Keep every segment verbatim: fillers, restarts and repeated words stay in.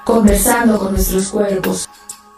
conversando con nuestros cuerpos.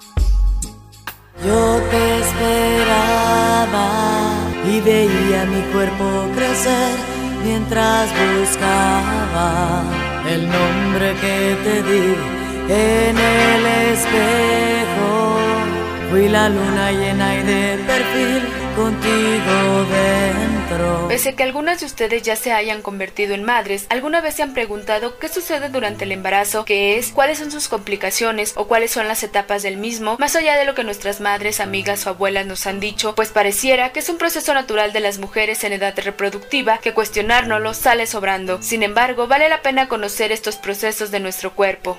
Yo te esperaba y veía mi cuerpo crecer mientras buscaba el nombre que te di en el espejo. Fui la luna llena y de perfil contigo dentro. Pese a que algunas de ustedes ya se hayan convertido en madres, ¿alguna vez se han preguntado qué sucede durante el embarazo, qué es, cuáles son sus complicaciones o cuáles son las etapas del mismo? Más allá de lo que nuestras madres, amigas o abuelas nos han dicho, pues pareciera que es un proceso natural de las mujeres en edad reproductiva que cuestionárnoslo sale sobrando. Sin embargo, vale la pena conocer estos procesos de nuestro cuerpo.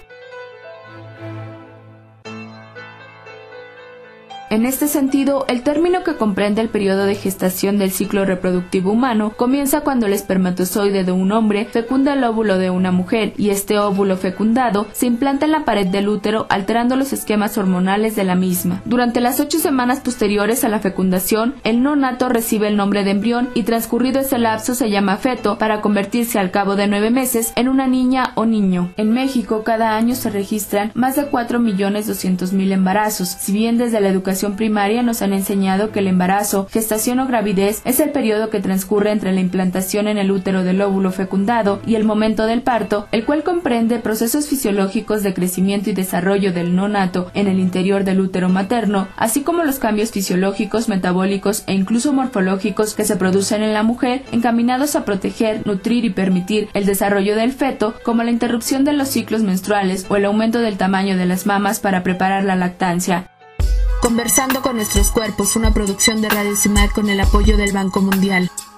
En este sentido, el término que comprende el periodo de gestación del ciclo reproductivo humano comienza cuando el espermatozoide de un hombre fecunda el óvulo de una mujer y este óvulo fecundado se implanta en la pared del útero alterando los esquemas hormonales de la misma. Durante las ocho semanas posteriores a la fecundación, el no nato recibe el nombre de embrión y transcurrido ese lapso se llama feto para convertirse al cabo de nueve meses en una niña o niño. En México, cada año se registran más de cuatro millones doscientos mil embarazos. Si bien desde la educación primaria nos han enseñado que el embarazo, gestación o gravidez es el periodo que transcurre entre la implantación en el útero del óvulo fecundado y el momento del parto, el cual comprende procesos fisiológicos de crecimiento y desarrollo del neonato en el interior del útero materno, así como los cambios fisiológicos, metabólicos e incluso morfológicos que se producen en la mujer, encaminados a proteger, nutrir y permitir el desarrollo del feto, como la interrupción de los ciclos menstruales o el aumento del tamaño de las mamas para preparar la lactancia. Conversando con nuestros cuerpos, una producción de Radio CIMAC con el apoyo del Banco Mundial.